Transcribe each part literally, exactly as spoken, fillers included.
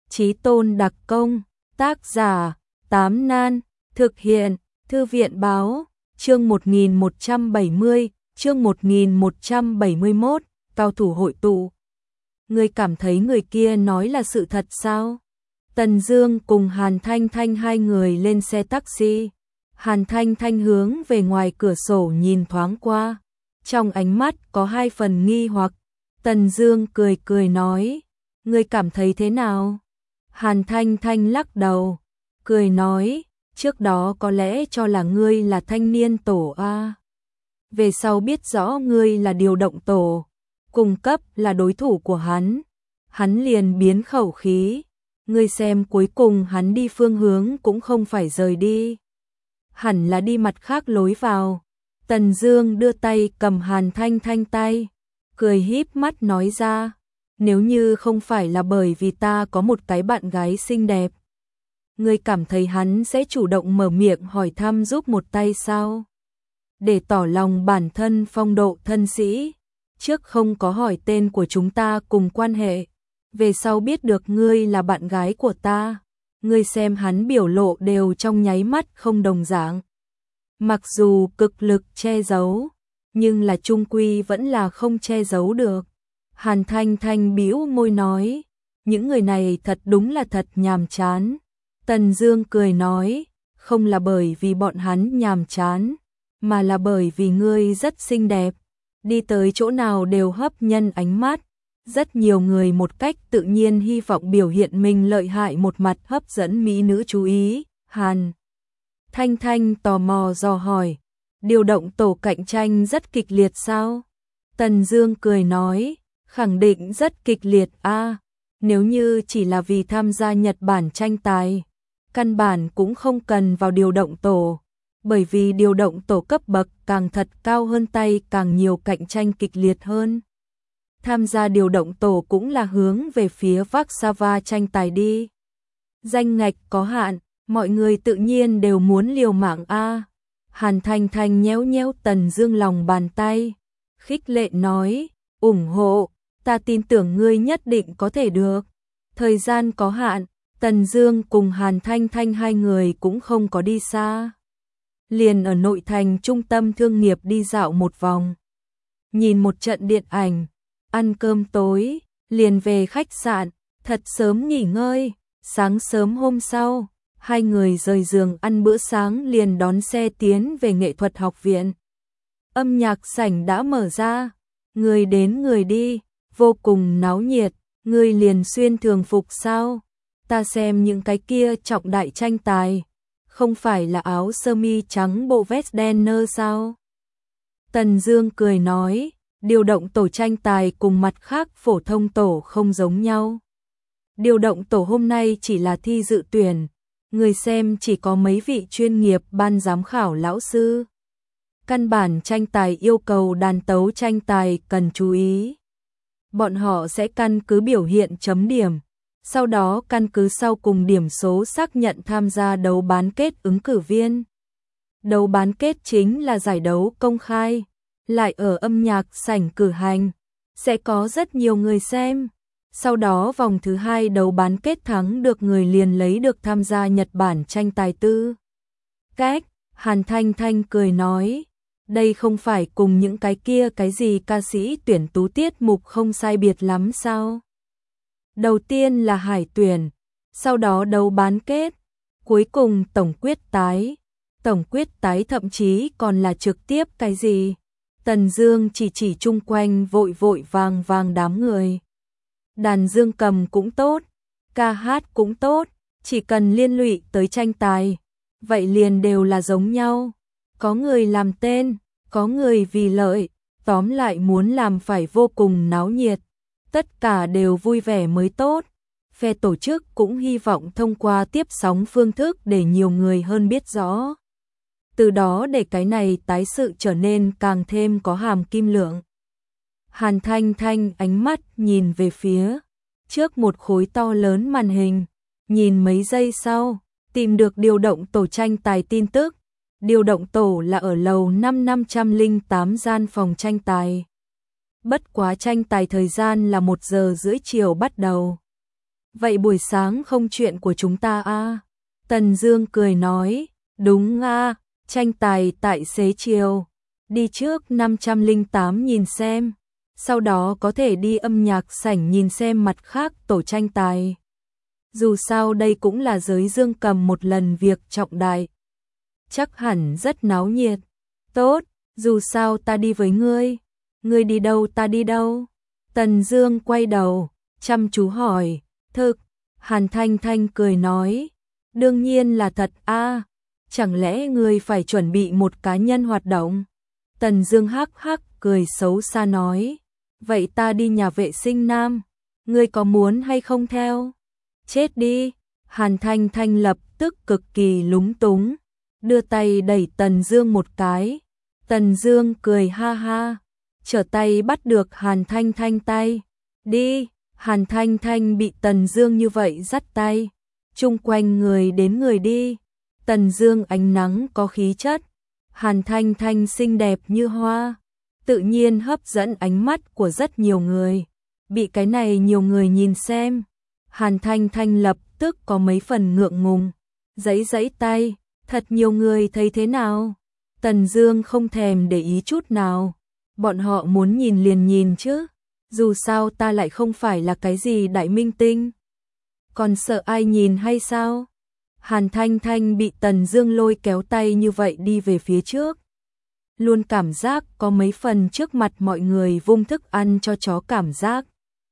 Chí tôn đặc công, tác giả, Tám Nan, thực hiện, Thư viện báo, chương một nghìn một trăm bảy mươi, chương một nghìn một trăm bảy mươi mốt, cao thủ hội tụ. Ngươi cảm thấy người kia nói là sự thật sao? Tần Dương cùng Hàn Thanh Thanh hai người lên xe taxi. Hàn Thanh Thanh hướng về ngoài cửa sổ nhìn thoáng qua, trong ánh mắt có hai phần nghi hoặc. Tần Dương cười cười nói, ngươi cảm thấy thế nào? Hàn Thanh Thanh lắc đầu, cười nói, trước đó có lẽ cho là ngươi là thanh niên tổ a. Về sau biết rõ ngươi là điều động tổ, cùng cấp là đối thủ của hắn, hắn liền biến khẩu khí, ngươi xem cuối cùng hắn đi phương hướng cũng không phải rời đi, hẳn là đi mặt khác lối vào. Tần Dương đưa tay cầm Hàn Thanh Thanh tay, cười híp mắt nói ra, nếu như không phải là bởi vì ta có một cái bạn gái xinh đẹp, ngươi cảm thấy hắn sẽ chủ động mở miệng hỏi thăm giúp một tay sao? Để tỏ lòng bản thân phong độ thân sĩ, trước không có hỏi tên của chúng ta cùng quan hệ, về sau biết được ngươi là bạn gái của ta, ngươi xem hắn biểu lộ đều trong nháy mắt không đồng dạng. Mặc dù cực lực che giấu, nhưng là chung quy vẫn là không che giấu được. Hàn Thanh Thanh bĩu môi nói, những người này thật đúng là thật nhàm chán. Tần Dương cười nói, không là bởi vì bọn hắn nhàm chán, mà là bởi vì ngươi rất xinh đẹp, đi tới chỗ nào đều hấp nhân ánh mắt. Rất nhiều người một cách tự nhiên hy vọng biểu hiện mình lợi hại một mặt hấp dẫn mỹ nữ chú ý. Hàn Thanh Thanh tò mò dò hỏi, điều động tổ cạnh tranh rất kịch liệt sao? Tần Dương cười nói, khẳng định rất kịch liệt a. Nếu như chỉ là vì tham gia Nhật Bản tranh tài, căn bản cũng không cần vào điều động tổ, bởi vì điều động tổ cấp bậc càng thật cao hơn tay càng nhiều cạnh tranh kịch liệt hơn. Tham gia điều động tổ cũng là hướng về phía Warsaw tranh tài đi. Danh ngạch có hạn, mọi người tự nhiên đều muốn liều mạng a. Hàn Thanh Thanh nhéo nhéo Tần Dương lòng bàn tay, khích lệ nói, ủng hộ, ta tin tưởng ngươi nhất định có thể được. Thời gian có hạn, Tần Dương cùng Hàn Thanh Thanh hai người cũng không có đi xa, liền ở nội thành trung tâm thương nghiệp đi dạo một vòng, nhìn một trận điện ảnh, ăn cơm tối, liền về khách sạn, thật sớm nghỉ ngơi. Sáng sớm hôm sau, hai người rời giường ăn bữa sáng liền đón xe tiến về nghệ thuật học viện. Âm nhạc sảnh đã mở ra, người đến người đi, vô cùng náo nhiệt. Ngươi liền xuyên thường phục sao? Ta xem những cái kia trọng đại tranh tài, không phải là áo sơ mi trắng bộ vest đen nơ sao? Tần Dương cười nói, điều động tổ tranh tài cùng mặt khác phổ thông tổ không giống nhau. Điều động tổ hôm nay chỉ là thi dự tuyển, người xem chỉ có mấy vị chuyên nghiệp ban giám khảo lão sư. Căn bản tranh tài yêu cầu đàn tấu tranh tài cần chú ý. Bọn họ sẽ căn cứ biểu hiện chấm điểm, sau đó căn cứ sau cùng điểm số xác nhận tham gia đấu bán kết ứng cử viên. Đấu bán kết chính là giải đấu công khai, lại ở âm nhạc sảnh cử hành, sẽ có rất nhiều người xem. Sau đó vòng thứ hai đấu bán kết thắng được người liền lấy được tham gia Nhật Bản tranh tài tư cách. Hàn Thanh Thanh cười nói, đây không phải cùng những cái kia cái gì ca sĩ tuyển tú tiết mục không sai biệt lắm sao? Đầu tiên là hải tuyển, sau đó đấu bán kết, cuối cùng tổng quyết tái. Tổng quyết tái thậm chí còn là trực tiếp cái gì? Tần Dương chỉ chỉ chung quanh vội vội vàng vàng đám người. Đàn dương cầm cũng tốt, ca hát cũng tốt, chỉ cần liên lụy tới tranh tài, vậy liền đều là giống nhau. Có người làm tên, có người vì lợi, tóm lại muốn làm phải vô cùng náo nhiệt, tất cả đều vui vẻ mới tốt. Phe tổ chức cũng hy vọng thông qua tiếp sóng phương thức để nhiều người hơn biết rõ, từ đó để cái này tái sự trở nên càng thêm có hàm kim lượng. Hàn Thanh Thanh ánh mắt nhìn về phía trước một khối to lớn màn hình, nhìn mấy giây sau, tìm được điều động tổ tranh tài tin tức. Điều động tổ là ở lầu năm năm trăm lẻ tám gian phòng tranh tài. Bất quá tranh tài thời gian là một giờ rưỡi chiều bắt đầu. vậy buổi sáng không chuyện của chúng ta à? Tần Dương cười nói, đúng à, tranh tài tại xế chiều, đi trước năm trăm lẻ tám nhìn xem, sau đó có thể đi âm nhạc sảnh nhìn xem mặt khác tổ tranh tài. Dù sao đây cũng là giới dương cầm một lần việc trọng đại. Chắc hẳn rất náo nhiệt. Tốt, dù sao ta đi với ngươi. Ngươi đi đâu ta đi đâu? Tần Dương quay đầu, chăm chú hỏi, thực, Hàn Thanh Thanh cười nói, đương nhiên là thật a, chẳng lẽ ngươi phải chuẩn bị một cá nhân hoạt động? Tần Dương hắc hắc cười xấu xa nói, vậy ta đi nhà vệ sinh nam, ngươi có muốn hay không theo? Chết đi, Hàn Thanh Thanh lập tức cực kỳ lúng túng, đưa tay đẩy Tần Dương một cái. Tần Dương cười ha ha, trở tay bắt được Hàn Thanh Thanh tay. Đi, Hàn Thanh Thanh bị Tần Dương như vậy dắt tay, chung quanh người đến người đi. Tần Dương ánh nắng có khí chất, Hàn Thanh Thanh xinh đẹp như hoa, tự nhiên hấp dẫn ánh mắt của rất nhiều người. Bị cái này nhiều người nhìn xem, Hàn Thanh Thanh lập tức có mấy phần ngượng ngùng, giãy giãy tay, thật nhiều người thấy thế nào? Tần Dương không thèm để ý chút nào, bọn họ muốn nhìn liền nhìn chứ, dù sao ta lại không phải là cái gì đại minh tinh, còn sợ ai nhìn hay sao? Hàn Thanh Thanh bị Tần Dương lôi kéo tay như vậy đi về phía trước, luôn cảm giác có mấy phần trước mặt mọi người vung thức ăn cho chó cảm giác.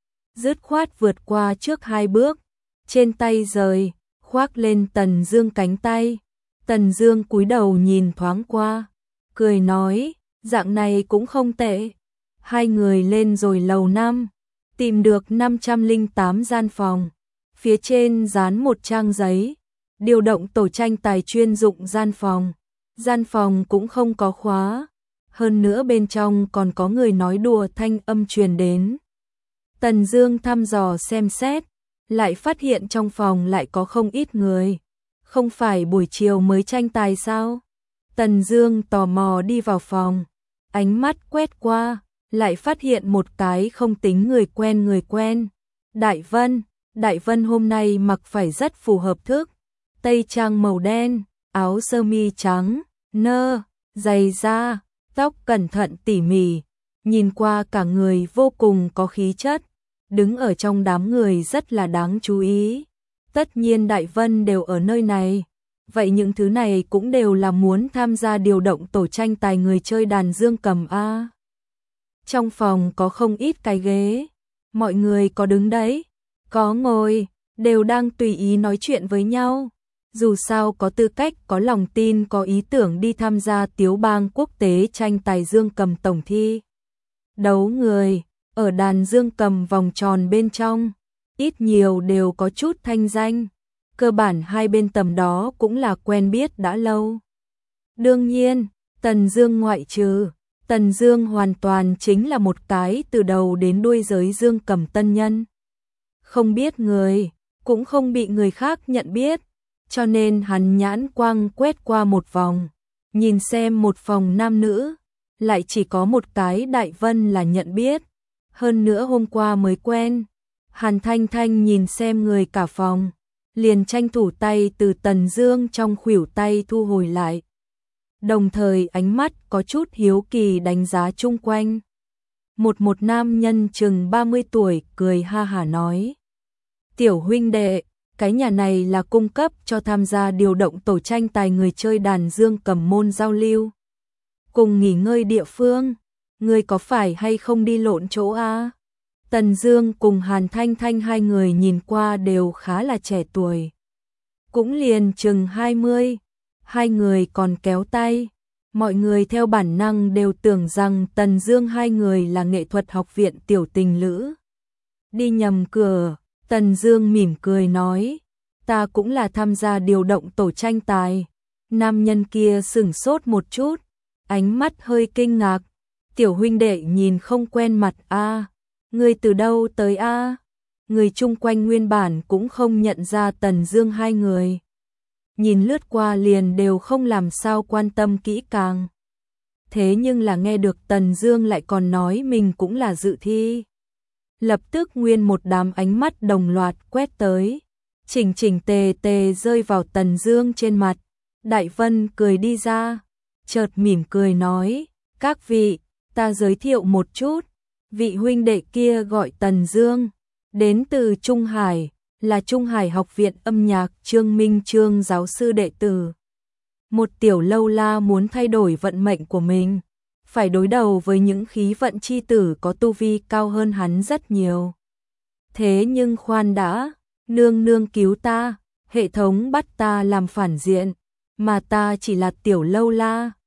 Dứt khoát vượt qua trước hai bước, trên tay rời, khoác lên Tần Dương cánh tay. Tần Dương cúi đầu nhìn thoáng qua, cười nói, dạng này cũng không tệ. Hai người lên rồi lầu năm, tìm được năm trăm lẻ tám gian phòng, phía trên dán một trang giấy, điều động tổ tranh tài chuyên dụng gian phòng. Gian phòng cũng không có khóa, hơn nữa bên trong còn có người nói đùa thanh âm truyền đến. Tần Dương thăm dò xem xét, lại phát hiện trong phòng lại có không ít người. Không phải buổi chiều mới tranh tài sao? Tần Dương tò mò đi vào phòng, ánh mắt quét qua, lại phát hiện một cái không tính người quen người quen. Đại Vân, Đại Vân hôm nay mặc phải rất phù hợp thức, tây trang màu đen, áo sơ mi trắng, nơ, giày da, tóc cẩn thận tỉ mỉ, nhìn qua cả người vô cùng có khí chất, đứng ở trong đám người rất là đáng chú ý. Tất nhiên Đại Vân đều ở nơi này, vậy những thứ này cũng đều là muốn tham gia điều động tổ tranh tài người chơi đàn dương cầm a. Trong phòng có không ít cái ghế, mọi người có đứng đấy, có ngồi, đều đang tùy ý nói chuyện với nhau. Dù sao có tư cách, có lòng tin, có ý tưởng đi tham gia Tiếu Bang quốc tế tranh tài dương cầm tổng thi. Đấu người, ở đàn dương cầm vòng tròn bên trong, ít nhiều đều có chút thanh danh, cơ bản hai bên tầm đó cũng là quen biết đã lâu. Đương nhiên, Tần Dương ngoại trừ, Tần Dương hoàn toàn chính là một cái từ đầu đến đuôi giới dương cầm tân nhân. Không biết người, cũng không bị người khác nhận biết, cho nên hắn nhãn quang quét qua một vòng, nhìn xem một phòng nam nữ, lại chỉ có một cái Đại Vân là nhận biết, hơn nữa hôm qua mới quen. Hàn Thanh Thanh nhìn xem người cả phòng, liền tranh thủ tay từ Tần Dương trong khuỷu tay thu hồi lại. Đồng thời ánh mắt có chút hiếu kỳ đánh giá chung quanh. Một một nam nhân chừng ba mươi tuổi cười ha hả nói, tiểu huynh đệ, cái nhà này là cung cấp cho tham gia điều động tổ tranh tài người chơi đàn dương cầm môn giao lưu, cùng nghỉ ngơi địa phương, ngươi có phải hay không đi lộn chỗ a? Tần Dương cùng Hàn Thanh Thanh hai người nhìn qua đều khá là trẻ tuổi, cũng liền chừng hai mươi, hai người còn kéo tay, mọi người theo bản năng đều tưởng rằng Tần Dương hai người là nghệ thuật học viện tiểu tình lữ. Đi nhầm cửa, Tần Dương mỉm cười nói, ta cũng là tham gia điều động tổ tranh tài. Nam nhân kia sững sốt một chút, ánh mắt hơi kinh ngạc, tiểu huynh đệ nhìn không quen mặt a, ngươi từ đâu tới a? Người chung quanh nguyên bản cũng không nhận ra Tần Dương hai người, nhìn lướt qua liền đều không làm sao quan tâm kỹ càng. Thế nhưng là nghe được Tần Dương lại còn nói mình cũng là dự thi, lập tức nguyên một đám ánh mắt đồng loạt quét tới, chỉnh chỉnh tề tề rơi vào Tần Dương trên mặt. Đại Vân cười đi ra, chợt mỉm cười nói, các vị, ta giới thiệu một chút, vị huynh đệ kia gọi Tần Dương, đến từ Trung Hải, là Trung Hải Học viện âm nhạc Trương Minh Trương giáo sư đệ tử. Một tiểu lâu la muốn thay đổi vận mệnh của mình, phải đối đầu với những khí vận chi tử có tu vi cao hơn hắn rất nhiều. Thế nhưng khoan đã, nương nương cứu ta, hệ thống bắt ta làm phản diện, mà ta chỉ là tiểu lâu la,